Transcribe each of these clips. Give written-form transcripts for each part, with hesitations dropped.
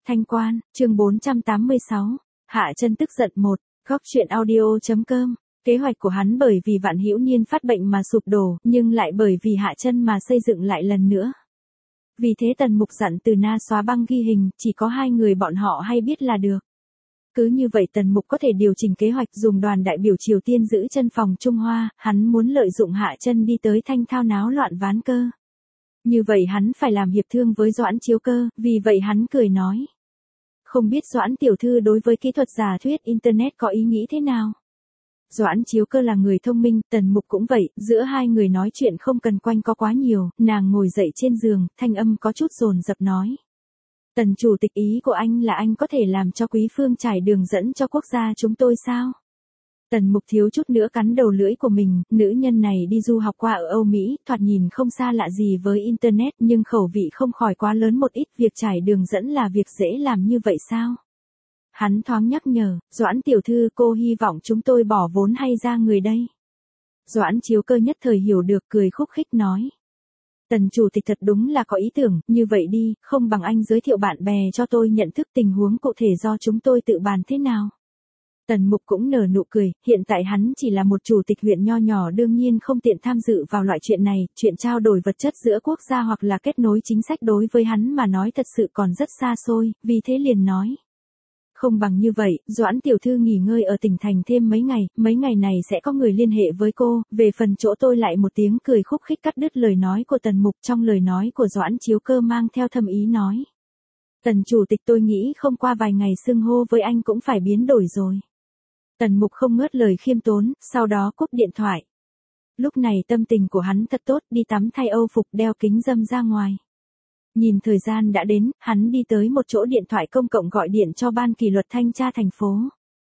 Thanh Quan, chương 486. Hạ Chân tức giận 1. Góc truyện audio.com. Kế hoạch của hắn bởi vì Vạn Hữu Niên phát bệnh mà sụp đổ, nhưng lại bởi vì Hạ Chân mà xây dựng lại lần nữa. Vì thế Tần Mục dặn Từ Na xóa băng ghi hình, chỉ có hai người bọn họ hay biết là được. Cứ như vậy Tần Mục có thể điều chỉnh kế hoạch dùng đoàn đại biểu Triều Tiên giữ chân phòng Trung Hoa, hắn muốn lợi dụng Hạ Chân đi tới Thanh Thao náo loạn ván cơ. Như vậy hắn phải làm hiệp thương với Doãn Chiếu Cơ, vì vậy hắn cười nói. Không biết Doãn tiểu thư đối với kỹ thuật giả thuyết Internet có ý nghĩ thế nào? Doãn Chiếu Cơ là người thông minh, Tần Mục cũng vậy, giữa hai người nói chuyện không cần quanh co quá nhiều, nàng ngồi dậy trên giường, thanh âm có chút dồn dập nói. Tần chủ tịch, ý của anh là anh có thể làm cho Quý Phương trải đường dẫn cho quốc gia chúng tôi sao? Tần Mục thiếu chút nữa cắn đầu lưỡi của mình, nữ nhân này đi du học qua ở Âu Mỹ, thoạt nhìn không xa lạ gì với Internet nhưng khẩu vị không khỏi quá lớn một ít, việc trải đường dẫn là việc dễ làm như vậy sao? Hắn thoáng nhắc nhở, Doãn tiểu thư cô hy vọng chúng tôi bỏ vốn hay ra người đây? Doãn Chiếu Cơ nhất thời hiểu được, cười khúc khích nói. Tần chủ tịch thật đúng là có ý tưởng, như vậy đi, không bằng anh giới thiệu bạn bè cho tôi nhận thức tình huống cụ thể do chúng tôi tự bàn thế nào? Tần Mục cũng nở nụ cười, hiện tại hắn chỉ là một chủ tịch huyện nho nhỏ, đương nhiên không tiện tham dự vào loại chuyện này, chuyện trao đổi vật chất giữa quốc gia hoặc là kết nối chính sách đối với hắn mà nói thật sự còn rất xa xôi, vì thế liền nói. Không bằng như vậy, Doãn tiểu thư nghỉ ngơi ở tỉnh thành thêm mấy ngày này sẽ có người liên hệ với cô, về phần chỗ tôi lại một tiếng cười khúc khích cắt đứt lời nói của Tần Mục, trong lời nói của Doãn Chiếu Cơ mang theo thâm ý nói. Tần chủ tịch, tôi nghĩ không qua vài ngày xưng hô với anh cũng phải biến đổi rồi. Tần Mục không ngớt lời khiêm tốn, sau đó cúp điện thoại. Lúc này tâm tình của hắn thật tốt, đi tắm thay Âu phục, đeo kính râm ra ngoài. Nhìn thời gian đã đến, hắn đi tới một chỗ điện thoại công cộng gọi điện cho ban kỷ luật thanh tra thành phố.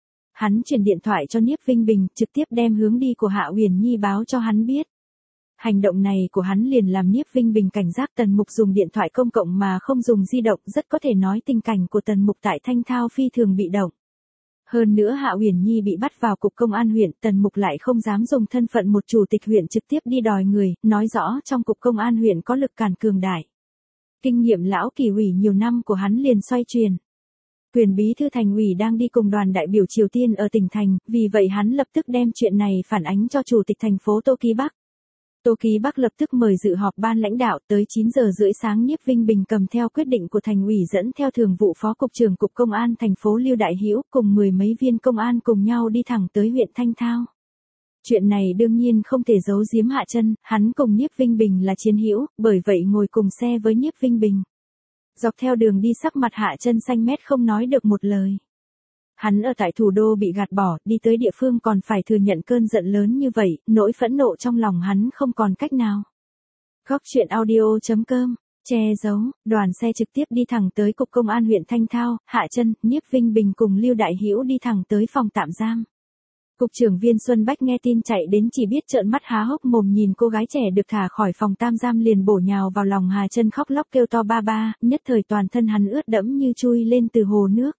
Hắn chuyển điện thoại cho Nhiếp Vinh Bình, trực tiếp đem hướng đi của Hạ Uyển Nhi báo cho hắn biết. Hành động này của hắn liền làm Nhiếp Vinh Bình cảnh giác. Tần Mục dùng điện thoại công cộng mà không dùng di động, rất có thể nói tình cảnh của Tần Mục tại Thanh Thao phi thường bị động. Hơn nữa Hạ Uyển Nhi bị bắt vào cục công an huyện, Tần Mục lại không dám dùng thân phận một chủ tịch huyện trực tiếp đi đòi người, nói rõ trong cục công an huyện có lực cản cường đại. Kinh nghiệm lão Kỷ ủy nhiều năm của hắn liền xoay chuyển. Quyền bí thư thành ủy đang đi cùng đoàn đại biểu Triều Tiên ở tỉnh thành, vì vậy hắn lập tức đem chuyện này phản ánh cho chủ tịch thành phố Tô Ký Bắc. Tô Ký Bắc lập tức mời dự họp ban lãnh đạo, tới 9 giờ rưỡi sáng Nhiếp Vinh Bình cầm theo quyết định của thành ủy dẫn theo thường vụ phó cục trưởng cục công an thành phố Lưu Đại Hữu cùng 10 mấy viên công an cùng nhau đi thẳng tới huyện Thanh Thao. Chuyện này đương nhiên không thể giấu giếm Hạ Chân, hắn cùng Nhiếp Vinh Bình là chiến hữu, bởi vậy ngồi cùng xe với Nhiếp Vinh Bình. Dọc theo đường đi sắc mặt Hạ Chân xanh mét không nói được một lời. Hắn ở tại thủ đô bị gạt bỏ, đi tới địa phương còn phải thừa nhận cơn giận lớn như vậy, nỗi phẫn nộ trong lòng hắn không còn cách nào. Góc truyện audio.com, che giấu, đoàn xe trực tiếp đi thẳng tới cục công an huyện Thanh Thao, Hạ Chân, Nhiếp Vinh Bình cùng Lưu Đại Hữu đi thẳng tới phòng tạm giam. Cục trưởng Viên Xuân Bách nghe tin chạy đến chỉ biết trợn mắt há hốc mồm nhìn cô gái trẻ được thả khỏi phòng tạm giam liền bổ nhào vào lòng Hạ Chân khóc lóc kêu to ba ba, nhất thời toàn thân hắn ướt đẫm như chui lên từ hồ nước.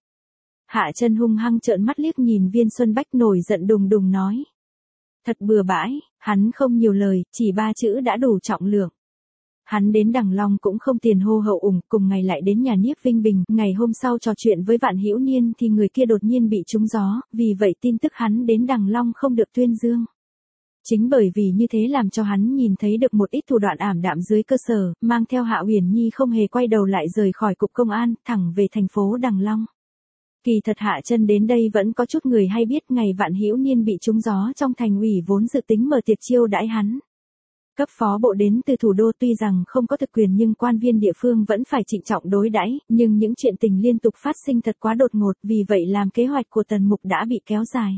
Hạ Chân hung hăng trợn mắt liếc nhìn Viên Xuân Bách nổi giận đùng đùng nói. Thật bừa bãi, hắn không nhiều lời, chỉ 3 chữ đã đủ trọng lượng. Hắn đến Đằng Long cũng không tiền hô hậu ủng, cùng ngày lại đến nhà Nhiếp Vinh Bình, ngày hôm sau trò chuyện với Vạn Hữu Niên thì người kia đột nhiên bị trúng gió, vì vậy tin tức hắn đến Đằng Long không được tuyên dương. Chính bởi vì như thế làm cho hắn nhìn thấy được một ít thủ đoạn ảm đạm dưới cơ sở, mang theo Hạ Uyển Nhi không hề quay đầu lại rời khỏi cục công an, thẳng về thành phố Đằng Long. Kỳ thật Hạ Chân đến đây vẫn có chút người hay biết, ngày Vạn Hữu Niên bị trúng gió trong thành ủy vốn dự tính mở tiệc chiêu đãi hắn. Cấp phó bộ đến từ thủ đô tuy rằng không có thực quyền nhưng quan viên địa phương vẫn phải trịnh trọng đối đãi, nhưng những chuyện tình liên tục phát sinh thật quá đột ngột, vì vậy làm kế hoạch của Tần Mục đã bị kéo dài.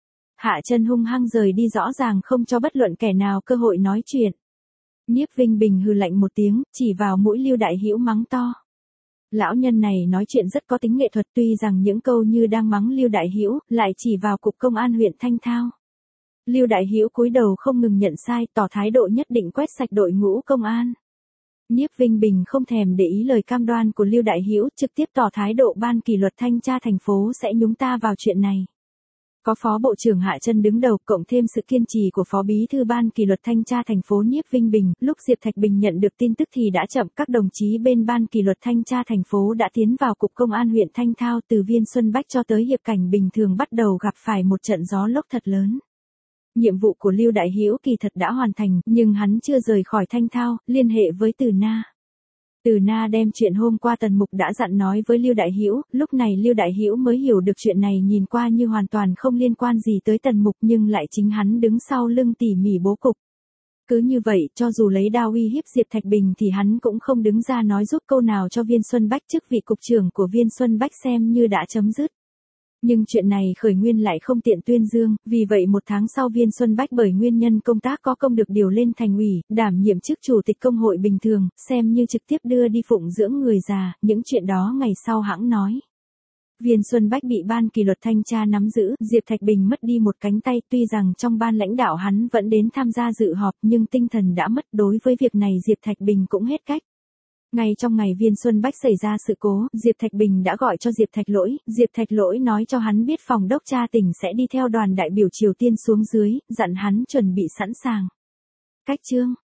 Hạ Chân hung hăng rời đi rõ ràng không cho bất luận kẻ nào cơ hội nói chuyện. Nhiếp Vinh Bình hừ lạnh một tiếng, chỉ vào mũi Lưu Đại Hữu mắng to. Lão nhân này nói chuyện rất có tính nghệ thuật, tuy rằng những câu như đang mắng Lưu Đại Hữu, lại chỉ vào cục công an huyện Thanh Thao. Lưu Đại Hữu cúi đầu không ngừng nhận sai, tỏ thái độ nhất định quét sạch đội ngũ công an. Nhiếp Vinh Bình không thèm để ý lời cam đoan của Lưu Đại Hữu, trực tiếp tỏ thái độ ban kỷ luật thanh tra thành phố sẽ nhúng ta vào chuyện này. Có Phó Bộ trưởng Hạ Trân đứng đầu, cộng thêm sự kiên trì của Phó Bí thư Ban Kỷ luật Thanh tra thành phố Nhiếp Vinh Bình, lúc Diệp Thạch Bình nhận được tin tức thì đã chậm, các đồng chí bên Ban Kỷ luật Thanh tra thành phố đã tiến vào Cục Công an huyện Thanh Thao, từ Viên Xuân Bách cho tới Hiệp Cảnh Bình Thường bắt đầu gặp phải một trận gió lốc thật lớn. Nhiệm vụ của Lưu Đại Hữu kỳ thật đã hoàn thành, nhưng hắn chưa rời khỏi Thanh Thao, liên hệ với Từ Na. Từ Na đem chuyện hôm qua Tần Mục đã dặn nói với Lưu Đại Hữu, lúc này Lưu Đại Hữu mới hiểu được chuyện này nhìn qua như hoàn toàn không liên quan gì tới Tần Mục nhưng lại chính hắn đứng sau lưng tỉ mỉ bố cục. Cứ như vậy, cho dù lấy đao uy hiếp Diệp Thạch Bình thì hắn cũng không đứng ra nói giúp câu nào cho Viên Xuân Bách, chức vị cục trưởng của Viên Xuân Bách xem như đã chấm dứt. Nhưng chuyện này khởi nguyên lại không tiện tuyên dương, vì vậy một tháng sau Viên Xuân Bách bởi nguyên nhân công tác có công được điều lên thành ủy, đảm nhiệm chức chủ tịch công hội bình thường, xem như trực tiếp đưa đi phụng dưỡng người già, những chuyện đó ngày sau hãng nói. Viên Xuân Bách bị Ban Kỷ luật Thanh tra nắm giữ, Diệp Thạch Bình mất đi một cánh tay, tuy rằng trong ban lãnh đạo hắn vẫn đến tham gia dự họp nhưng tinh thần đã mất, đối với việc này Diệp Thạch Bình cũng hết cách. Ngay trong ngày Viên Xuân Bách xảy ra sự cố, Diệp Thạch Bình đã gọi cho Diệp Thạch Lỗi nói cho hắn biết phòng đốc tra tỉnh sẽ đi theo đoàn đại biểu Triều Tiên xuống dưới, dặn hắn chuẩn bị sẵn sàng. Cách chương